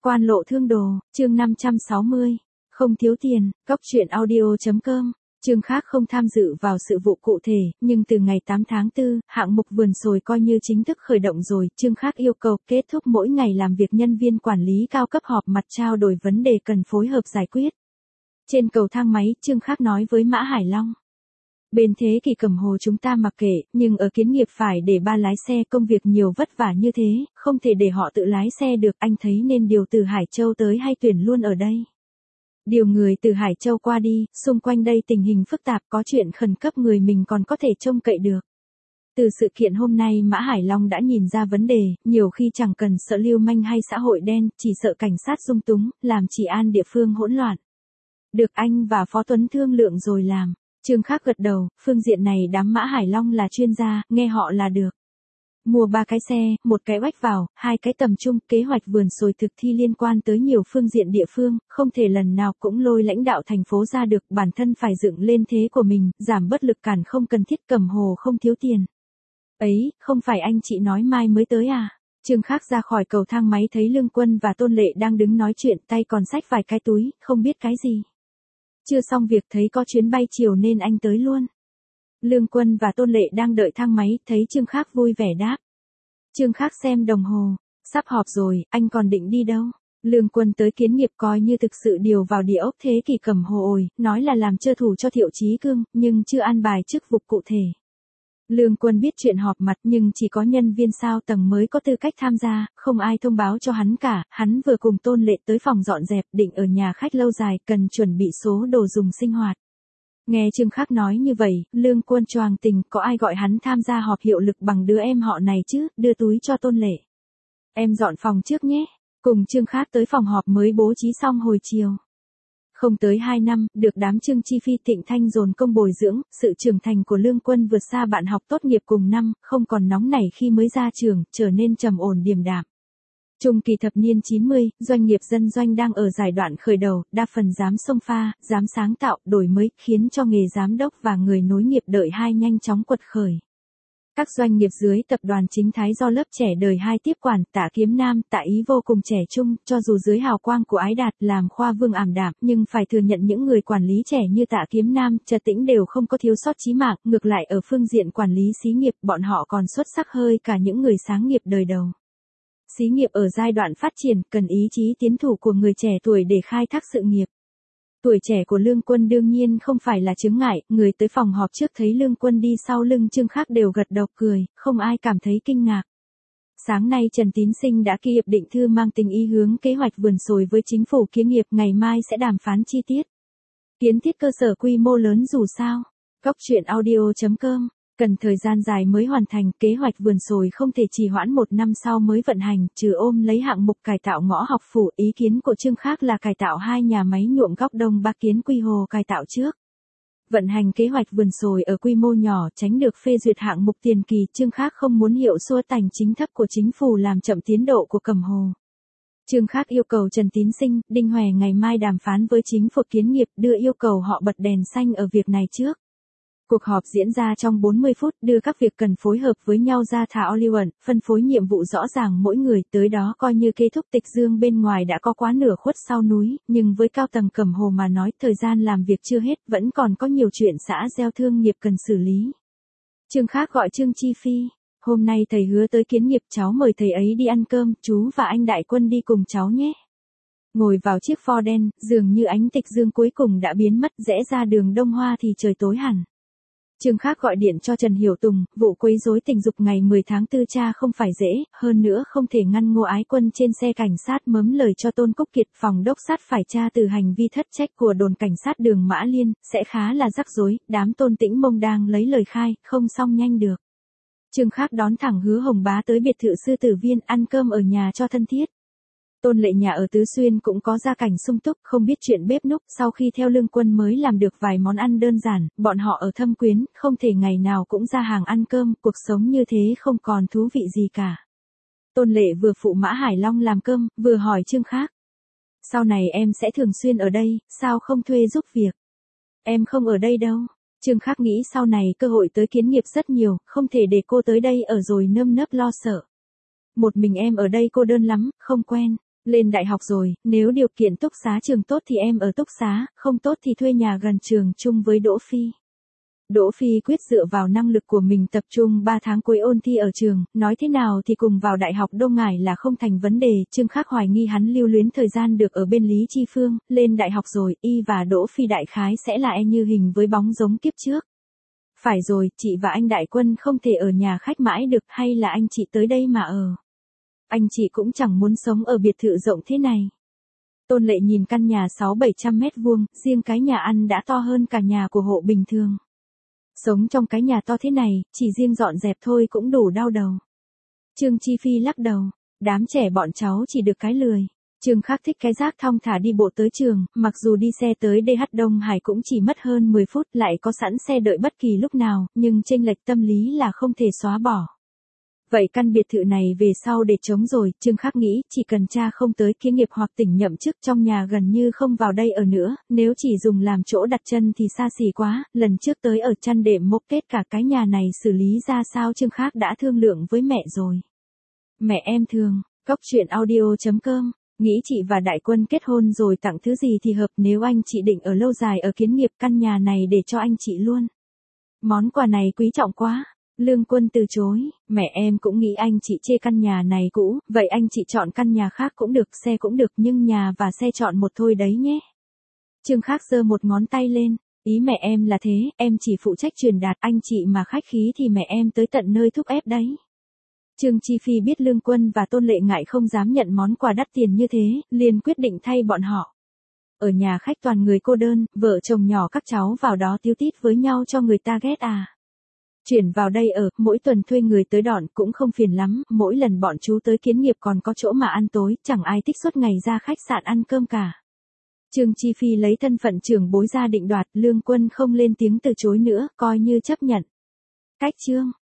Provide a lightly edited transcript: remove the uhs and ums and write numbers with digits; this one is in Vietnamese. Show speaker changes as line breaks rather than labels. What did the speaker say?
Quan lộ thương đồ, chương 560. Không thiếu tiền, Cóc truyện audio.com. Chương khác không tham dự vào sự vụ cụ thể, nhưng từ ngày 8 tháng 4, hạng mục vườn sồi coi như chính thức khởi động rồi. Chương khác yêu cầu kết thúc mỗi ngày làm việc nhân viên quản lý cao cấp họp mặt trao đổi vấn đề cần phối hợp giải quyết. Trên cầu thang máy, Chương khác nói với Mã Hải Long. Bên Thế Kỷ Cầm Hồ chúng ta mặc kệ, nhưng ở Kiến Nghiệp phải để ba lái xe, công việc nhiều vất vả như thế, không thể để họ tự lái xe được, anh thấy nên điều từ Hải Châu tới hay tuyển luôn ở đây. Điều người từ Hải Châu qua đi, xung quanh đây tình hình phức tạp, có chuyện khẩn cấp người mình còn có thể trông cậy được. Từ sự kiện hôm nay Mã Hải Long đã nhìn ra vấn đề, nhiều khi chẳng cần sợ lưu manh hay xã hội đen, chỉ sợ cảnh sát dung túng, làm trị an địa phương hỗn loạn. Được anh và Phó Tuấn thương lượng rồi làm. Chương khác gật đầu, phương diện này đám Mã Hải Long là chuyên gia, nghe họ là được. Mua 3 cái xe, 1 cái oách vào, 2 cái tầm trung, kế hoạch vườn sồi thực thi liên quan tới nhiều phương diện địa phương, không thể lần nào cũng lôi lãnh đạo thành phố ra được, bản thân phải dựng lên thế của mình, giảm bất lực cản không cần thiết, Cầm Hồ không thiếu tiền. Ấy, không phải anh chị nói mai mới tới à? Chương khác ra khỏi cầu thang máy thấy Lương Quân và Tôn Lệ đang đứng nói chuyện, tay còn xách vài cái túi, không biết cái gì. Chưa xong việc thấy có chuyến bay chiều nên anh tới luôn. Lương Quân và Tôn Lệ đang đợi thang máy, thấy Chương khác vui vẻ đáp. Chương khác xem đồng hồ, sắp họp rồi, anh còn định đi đâu? Lương Quân tới Kiến Nghiệp coi như thực sự điều vào địa ốc Thế Kỷ Cầm Hồ ồi, nói là làm chơ thủ cho Thiệu Chí Cương, nhưng chưa an bài chức vụ cụ thể. Lương Quân biết chuyện họp mặt nhưng chỉ có nhân viên sao tầng mới có tư cách tham gia, không ai thông báo cho hắn cả, hắn vừa cùng Tôn Lệ tới phòng dọn dẹp, định ở nhà khách lâu dài, cần chuẩn bị số đồ dùng sinh hoạt. Nghe Chương khác nói như vậy, Lương Quân choàng tình, có ai gọi hắn tham gia họp hiệu lực bằng đứa em họ này chứ, đưa túi cho Tôn Lệ. Em dọn phòng trước nhé, cùng Chương khác tới phòng họp mới bố trí xong hồi chiều. Không tới 2 năm, được đám Trương Chi Phi Thịnh Thanh dồn công bồi dưỡng, sự trưởng thành của Lương Quân vượt xa bạn học tốt nghiệp cùng năm, không còn nóng nảy khi mới ra trường, trở nên trầm ổn điềm đạm. Trung kỳ thập niên 90, doanh nghiệp dân doanh đang ở giai đoạn khởi đầu, đa phần dám xông pha, dám sáng tạo, đổi mới, khiến cho nghề giám đốc và người nối nghiệp đợi 2 nhanh chóng quật khởi. Các doanh nghiệp dưới tập đoàn Chính Thái do lớp trẻ đời 2 tiếp quản, Tạ Kiếm Nam, Tạ Ý vô cùng trẻ trung, cho dù dưới hào quang của Ái Đạt làm khoa vương ảm đạm, nhưng phải thừa nhận những người quản lý trẻ như Tạ Kiếm Nam, Trà Tĩnh đều không có thiếu sót chí mạng, ngược lại ở phương diện quản lý xí nghiệp, bọn họ còn xuất sắc hơn cả những người sáng nghiệp đời đầu. Xí nghiệp ở giai đoạn phát triển, cần ý chí tiến thủ của người trẻ tuổi để khai thác sự nghiệp. Tuổi trẻ của Lương Quân đương nhiên không phải là chướng ngại, người tới phòng họp trước thấy Lương Quân đi sau lưng Chương khác đều gật đầu cười, không ai cảm thấy kinh ngạc. Sáng nay Trần Tín Sinh đã ký hiệp định thư mang tính ý hướng kế hoạch vườn sồi với chính phủ Kiến Nghiệp, ngày mai sẽ đàm phán chi tiết. Kiến thiết cơ sở quy mô lớn dù sao. Cóc truyện audio.com. Cần thời gian dài mới hoàn thành, kế hoạch vườn sồi không thể trì hoãn 1 năm sau mới vận hành, trừ ôm lấy hạng mục cải tạo ngõ học phủ, ý kiến của Chương khác là cải tạo 2 nhà máy nhuộm góc Đông Ba Kiến Quy Hồ cải tạo trước. Vận hành kế hoạch vườn sồi ở quy mô nhỏ, tránh được phê duyệt hạng mục tiền kỳ, Chương khác không muốn hiệu xua tành chính thấp của chính phủ làm chậm tiến độ của Cầm Hồ. Chương khác yêu cầu Trần Tín Sinh, Đinh Hòe ngày mai đàm phán với chính phủ Kiến Nghiệp, đưa yêu cầu họ bật đèn xanh ở việc này trước. Cuộc họp diễn ra trong 40 phút, đưa các việc cần phối hợp với nhau ra thảo luận, phân phối nhiệm vụ rõ ràng mỗi người, tới đó coi như kết thúc. Tịch Dương bên ngoài đã có quá nửa khuất sau núi, nhưng với cao tầng Cầm Hồ mà nói, thời gian làm việc chưa hết, vẫn còn có nhiều chuyện xã gieo thương nghiệp cần xử lý. Chương khác gọi Trương Chi Phi, hôm nay thầy hứa tới Kiến Nghiệp, cháu mời thầy ấy đi ăn cơm, chú và anh Đại Quân đi cùng cháu nhé. Ngồi vào chiếc Ford đen, dường như ánh Tịch Dương cuối cùng đã biến mất, rẽ ra đường Đông Hoa thì trời tối hẳn. Chương khác gọi điện cho Trần Hiểu Tùng, vụ quấy rối tình dục ngày 10 tháng 4 tra không phải dễ, hơn nữa không thể ngăn Ngô Ái Quân trên xe cảnh sát mớm lời cho Tôn Cúc Kiệt, phòng đốc sát phải tra từ hành vi thất trách của đồn cảnh sát đường Mã Liên, sẽ khá là rắc rối, đám Tôn Tĩnh Mông đang lấy lời khai, không xong nhanh được. Chương khác đón thẳng Hứa Hồng Bá tới biệt thự Sư Tử Viên, ăn cơm ở nhà cho thân thiết. Tôn Lệ nhà ở Tứ Xuyên cũng có gia cảnh sung túc, không biết chuyện bếp núc, sau khi theo Lương Quân mới làm được vài món ăn đơn giản, bọn họ ở Thâm Quyến, không thể ngày nào cũng ra hàng ăn cơm, cuộc sống như thế không còn thú vị gì cả. Tôn Lệ vừa phụ Mã Hải Long làm cơm, vừa hỏi Chương khác. Sau này em sẽ thường xuyên ở đây, sao không thuê giúp việc? Em không ở đây đâu. Chương khác nghĩ sau này cơ hội tới Kiến Nghiệp rất nhiều, không thể để cô tới đây ở rồi nơm nớp lo sợ. Một mình em ở đây cô đơn lắm, không quen. Lên đại học rồi, nếu điều kiện túc xá trường tốt thì em ở túc xá, không tốt thì thuê nhà gần trường chung với Đỗ Phi. Đỗ Phi quyết dựa vào năng lực của mình tập trung 3 tháng cuối ôn thi ở trường, nói thế nào thì cùng vào đại học Đông Ngải là không thành vấn đề, Trương Khắc hoài nghi hắn lưu luyến thời gian được ở bên Lý Chi Phương, lên đại học rồi, y và Đỗ Phi đại khái sẽ là e như hình với bóng giống kiếp trước. Phải rồi, chị và anh Đại Quân không thể ở nhà khách mãi được, hay là anh chị tới đây mà ở. Anh chị cũng chẳng muốn sống ở biệt thự rộng thế này. Tôn Lệ nhìn căn nhà 600-700 mét vuông, riêng cái nhà ăn đã to hơn cả nhà của hộ bình thường. Sống trong cái nhà to thế này, chỉ riêng dọn dẹp thôi cũng đủ đau đầu. Trương Chi Phi lắc đầu, đám trẻ bọn cháu chỉ được cái lười. Trương Khắc thích cái rác thong thả đi bộ tới trường, mặc dù đi xe tới DH Đông Hải cũng chỉ mất hơn 10 phút, lại có sẵn xe đợi bất kỳ lúc nào, nhưng chênh lệch tâm lý là không thể xóa bỏ. Vậy căn biệt thự này về sau để trống rồi, Trương Khắc nghĩ, chỉ cần cha không tới kế nghiệp hoặc tỉnh nhậm chức trong nhà gần như không vào đây ở nữa, nếu chỉ dùng làm chỗ đặt chân thì xa xỉ quá, lần trước tới ở chăn đệm mốc kết cả cái nhà này xử lý ra sao Trương Khắc đã thương lượng với mẹ rồi. Mẹ em thương, Cóc truyện audio.com, nghĩ chị và Đại Quân kết hôn rồi tặng thứ gì thì hợp, nếu anh chị định ở lâu dài ở Kiến Nghiệp căn nhà này để cho anh chị luôn. Món quà này quý trọng quá. Lương Quân từ chối, mẹ em cũng nghĩ anh chị chê căn nhà này cũ, vậy anh chị chọn căn nhà khác cũng được, xe cũng được, nhưng nhà và xe chọn một thôi đấy nhé. Trương Khắc giơ một ngón tay lên, ý mẹ em là thế, em chỉ phụ trách truyền đạt, anh chị mà khách khí thì mẹ em tới tận nơi thúc ép đấy. Trương Chi Phi biết Lương Quân và Tôn Lệ ngại không dám nhận món quà đắt tiền như thế, liền quyết định thay bọn họ. Ở nhà khách toàn người cô đơn, vợ chồng nhỏ các cháu vào đó tíu tít với nhau cho người ta ghét à. Chuyển vào đây ở, mỗi tuần thuê người tới đón cũng không phiền lắm, mỗi lần bọn chú tới Kiến Nghiệp còn có chỗ mà ăn tối, chẳng ai thích suốt ngày ra khách sạn ăn cơm cả. Trương Chi Phi lấy thân phận trưởng bối ra định đoạt, Lương Quân không lên tiếng từ chối nữa, coi như chấp nhận. Cách Trương